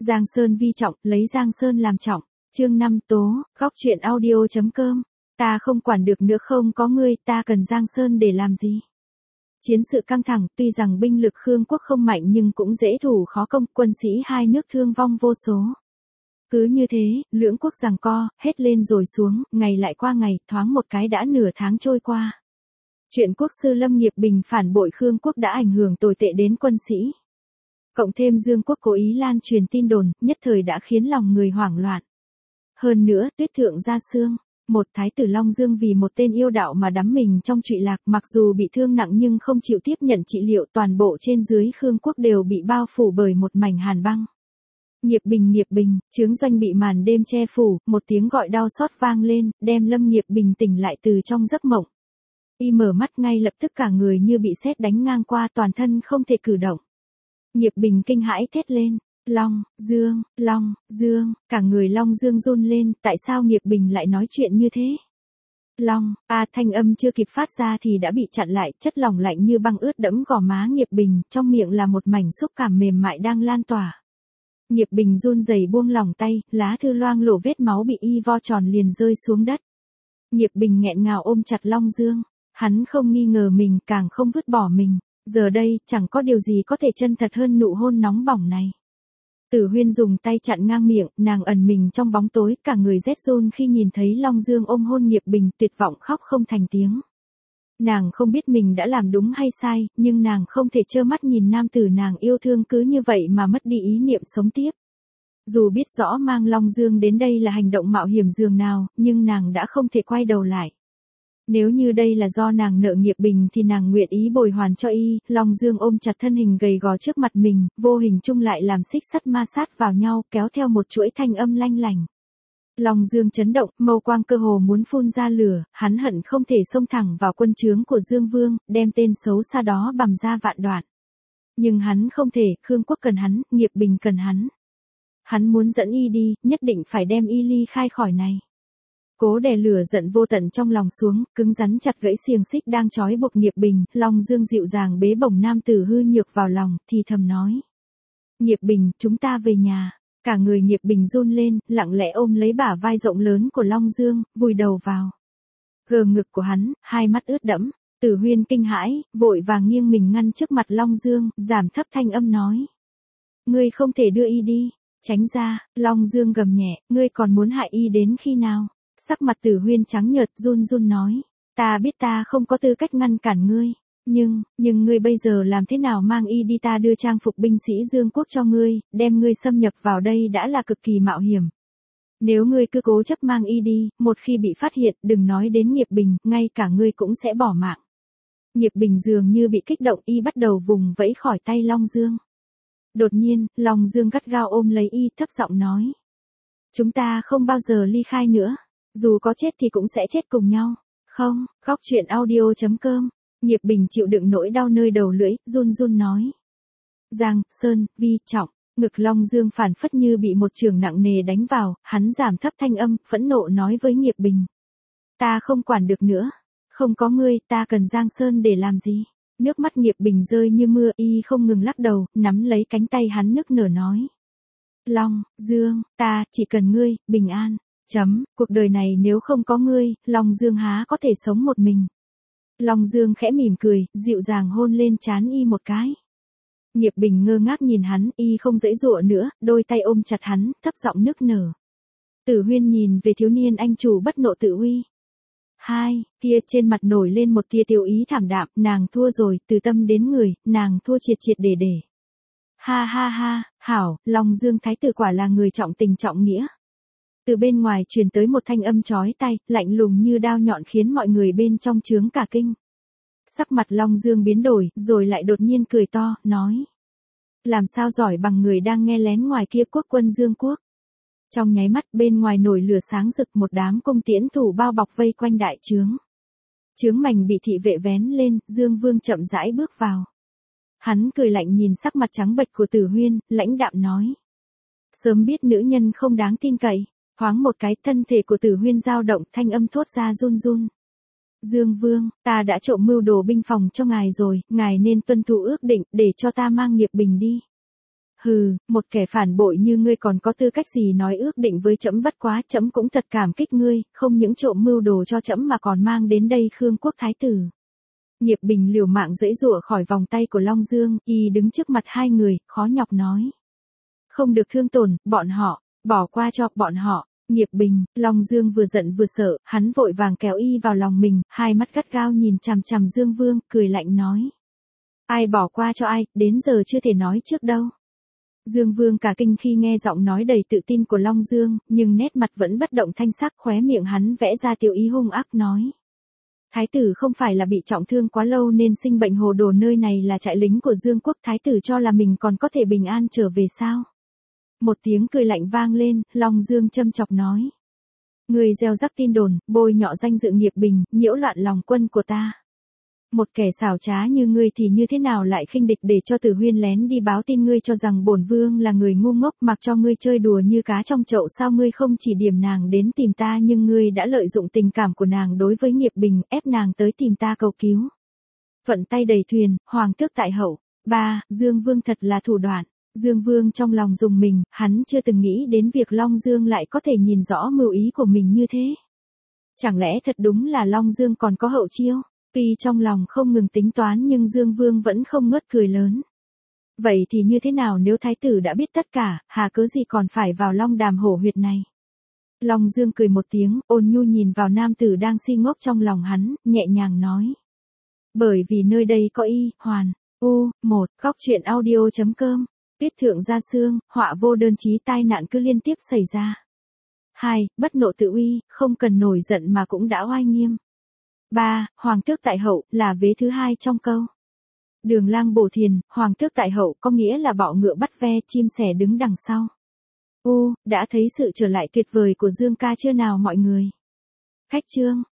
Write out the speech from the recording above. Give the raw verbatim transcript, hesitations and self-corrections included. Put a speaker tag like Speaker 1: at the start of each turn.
Speaker 1: Giang Sơn vi trọng, lấy Giang Sơn làm trọng. Chương năm tố, góc truyện audio.com. Ta không quản được nữa, không có ngươi, ta cần Giang Sơn để làm gì? Chiến sự căng thẳng, tuy rằng binh lực Khương quốc không mạnh nhưng cũng dễ thủ khó công, quân sĩ hai nước thương vong vô số. Cứ như thế, lưỡng quốc giằng co, hết lên rồi xuống, ngày lại qua ngày, thoáng một cái đã nửa tháng trôi qua. Chuyện quốc sư Lâm Nghiệp Bình phản bội Khương quốc đã ảnh hưởng tồi tệ đến quân sĩ. Cộng thêm Dương quốc cố ý lan truyền tin đồn, nhất thời đã khiến lòng người hoảng loạn. Hơn nữa, Tuyết Thượng Gia Sương, một thái tử Long Dương vì một tên yêu đạo mà đắm mình trong trụy lạc, mặc dù bị thương nặng nhưng không chịu tiếp nhận trị liệu, toàn bộ trên dưới Khương quốc đều bị bao phủ bởi một mảnh hàn băng. Nghiệp Bình, Nghiệp Bình, chướng doanh bị màn đêm che phủ, một tiếng gọi đau xót vang lên, đem Lâm Nghiệp Bình tỉnh lại từ trong giấc mộng. Y mở mắt ngay lập tức cả người như bị sét đánh ngang qua, toàn thân không thể cử động. Nghiệp Bình kinh hãi thét lên, Long, Dương, Long, Dương, cả người Long Dương run lên, tại sao Nghiệp Bình lại nói chuyện như thế? Long, a thanh âm chưa kịp phát ra thì đã bị chặn lại, chất lỏng lạnh như băng ướt đẫm gò má Nghiệp Bình, trong miệng là một mảnh xúc cảm mềm mại đang lan tỏa. Nghiệp Bình run rẩy buông lỏng tay, lá thư loang lổ vết máu bị y vo tròn liền rơi xuống đất. Nghiệp Bình nghẹn ngào ôm chặt Long Dương, hắn không nghi ngờ mình, càng không vứt bỏ mình. Giờ đây, chẳng có điều gì có thể chân thật hơn nụ hôn nóng bỏng này. Tử Huyên dùng tay chặn ngang miệng, nàng ẩn mình trong bóng tối, cả người rét run khi nhìn thấy Long Dương ôm hôn Nghiệp Bình, tuyệt vọng khóc không thành tiếng. Nàng không biết mình đã làm đúng hay sai, nhưng nàng không thể trơ mắt nhìn nam tử nàng yêu thương cứ như vậy mà mất đi ý niệm sống tiếp. Dù biết rõ mang Long Dương đến đây là hành động mạo hiểm dường nào, nhưng nàng đã không thể quay đầu lại. Nếu như đây là do nàng nợ Nghiệp Bình thì nàng nguyện ý bồi hoàn cho y. Long Dương ôm chặt thân hình gầy gò trước mặt mình, vô hình chung lại làm xích sắt ma sát vào nhau, kéo theo một chuỗi thanh âm lanh lành. Long Dương chấn động, mâu quang cơ hồ muốn phun ra lửa, hắn hận không thể xông thẳng vào quân trướng của Dương Vương, đem tên xấu xa đó bằm ra vạn đoạn. Nhưng hắn không thể, Khương quốc cần hắn, Nghiệp Bình cần hắn. Hắn muốn dẫn y đi, nhất định phải đem y ly khai khỏi này. Cố đè lửa giận vô tận trong lòng xuống, cứng rắn chặt gãy xiềng xích đang trói buộc Nghiệp Bình. Long Dương dịu dàng bế bổng nam tử hư nhược vào lòng, thì thầm nói: Nghiệp Bình, chúng ta về nhà. Cả người Nghiệp Bình run lên, lặng lẽ ôm lấy bả vai rộng lớn của Long Dương, vùi đầu vào gờ ngực của hắn, hai mắt ướt đẫm. Tử Huyên kinh hãi, vội vàng nghiêng mình ngăn trước mặt Long Dương, giảm thấp thanh âm nói: Ngươi không thể đưa y đi, tránh ra. Long Dương gầm nhẹ: Ngươi còn muốn hại y đến khi nào? Sắc mặt Tử Huyên trắng nhợt, run run nói: Ta biết ta không có tư cách ngăn cản ngươi, nhưng, nhưng ngươi bây giờ làm thế nào mang y đi? Ta đưa trang phục binh sĩ Dương quốc cho ngươi, đem ngươi xâm nhập vào đây đã là cực kỳ mạo hiểm. Nếu ngươi cứ cố chấp mang y đi, một khi bị phát hiện, đừng nói đến Nghiệp Bình, ngay cả ngươi cũng sẽ bỏ mạng. Nghiệp Bình dường như bị kích động, y bắt đầu vùng vẫy khỏi tay Long Dương. Đột nhiên, Long Dương gắt gao ôm lấy y, thấp giọng nói: Chúng ta không bao giờ ly khai nữa. Dù có chết thì cũng sẽ chết cùng nhau. Không, góc truyện audio.com. Nghiệp Bình chịu đựng nỗi đau nơi đầu lưỡi, run run nói: Giang Sơn vi trọng. Ngực Long Dương phản phất như bị một chưởng nặng nề đánh vào, hắn giảm thấp thanh âm, phẫn nộ nói với Nghiệp Bình: Ta không quản được nữa. Không có ngươi, ta cần Giang Sơn để làm gì? Nước mắt Nghiệp Bình rơi như mưa, y không ngừng lắc đầu, nắm lấy cánh tay hắn nức nở nói: Long Dương, ta chỉ cần ngươi, bình an. Chấm, cuộc đời này nếu không có ngươi, Long Dương há có thể sống một mình. Long Dương khẽ mỉm cười, dịu dàng hôn lên trán y một cái. Nghiệp Bình ngơ ngác nhìn hắn, y không giãy giụa nữa, đôi tay ôm chặt hắn, thấp giọng nức nở. Tử Huyên nhìn về thiếu niên anh chủ bất nộ tự uy. Hai, kia trên mặt nổi lên một tia tiêu ý thảm đạm, nàng thua rồi, từ tâm đến người, nàng thua triệt triệt để để. Ha ha ha, hảo, Long Dương thái tử quả là người trọng tình trọng nghĩa. Từ bên ngoài truyền tới một thanh âm chói tai, lạnh lùng như đao nhọn khiến mọi người bên trong trướng cả kinh. Sắc mặt Long Dương biến đổi, rồi lại đột nhiên cười to, nói: Làm sao giỏi bằng người đang nghe lén ngoài kia quốc quân Dương quốc. Trong nháy mắt bên ngoài nổi lửa sáng rực, một đám cung tiễn thủ bao bọc vây quanh đại trướng. Trướng mảnh bị thị vệ vén lên, Dương Vương chậm rãi bước vào. Hắn cười lạnh nhìn sắc mặt trắng bệch của Tử Huyên, lãnh đạm nói: Sớm biết nữ nhân không đáng tin cậy. Thoáng một cái, thân thể của Tử Huyên dao động, thanh âm thốt ra run run. Dương Vương, ta đã trộm mưu đồ binh phòng cho ngài rồi, ngài nên tuân thủ ước định, để cho ta mang Nghiệp Bình đi. Hừ, một kẻ phản bội như ngươi còn có tư cách gì nói ước định với trẫm, bất quá trẫm cũng thật cảm kích ngươi, không những trộm mưu đồ cho trẫm mà còn mang đến đây Khương quốc thái tử. Nghiệp Bình liều mạng giãy giụa khỏi vòng tay của Long Dương, y đứng trước mặt hai người, khó nhọc nói. Không được thương tổn, bọn họ, bỏ qua cho bọn họ. Nghiệp Bình, Long Dương vừa giận vừa sợ, hắn vội vàng kéo y vào lòng mình, hai mắt gắt gao nhìn chằm chằm Dương Vương, cười lạnh nói. Ai bỏ qua cho ai, đến giờ chưa thể nói trước đâu. Dương Vương cả kinh khi nghe giọng nói đầy tự tin của Long Dương, nhưng nét mặt vẫn bất động thanh sắc, khóe miệng hắn vẽ ra tiêu ý hung ác nói. Thái tử không phải là bị trọng thương quá lâu nên sinh bệnh hồ đồ, nơi này là trại lính của Dương quốc, thái tử cho là mình còn có thể bình an trở về sao? Một tiếng cười lạnh vang lên, Long Dương châm chọc nói. Người gieo rắc tin đồn, bôi nhọ danh dự Nghiệp Bình, nhiễu loạn lòng quân của ta. Một kẻ xảo trá như ngươi thì như thế nào lại khinh địch để cho Tử Huyên lén đi báo tin ngươi cho rằng bổn vương là người ngu ngốc mặc cho ngươi chơi đùa như cá trong chậu, sao ngươi không chỉ điểm nàng đến tìm ta nhưng ngươi đã lợi dụng tình cảm của nàng đối với Nghiệp Bình, ép nàng tới tìm ta cầu cứu. Thuận tay đầy thuyền, hoàng tước tại hậu. Ba, Dương Vương thật là thủ đoạn. Dương Vương trong lòng rùng mình, hắn chưa từng nghĩ đến việc Long Dương lại có thể nhìn rõ mưu ý của mình như thế. Chẳng lẽ thật đúng là Long Dương còn có hậu chiêu? Tuy trong lòng không ngừng tính toán nhưng Dương Vương vẫn không ngớt cười lớn. Vậy thì như thế nào nếu thái tử đã biết tất cả, hà cớ gì còn phải vào Long Đàm hổ huyệt này? Long Dương cười một tiếng, ôn nhu nhìn vào nam tử đang si ngốc trong lòng hắn, nhẹ nhàng nói. Bởi vì nơi đây có y, hoàn, u, một, góc truyện audio chấm com. Viết thượng gia xương, họa vô đơn chí, tai nạn cứ liên tiếp xảy ra. Hai, bất nộ tự uy, không cần nổi giận mà cũng đã oai nghiêm. Ba, hoàng tước tại hậu, là vế thứ hai trong câu. Đường lang bổ thiền, hoàng tước tại hậu có nghĩa là bọ ngựa bắt ve, chim sẻ đứng đằng sau. U, đã thấy sự trở lại tuyệt vời của Dương ca chưa nào mọi người? Khách chương.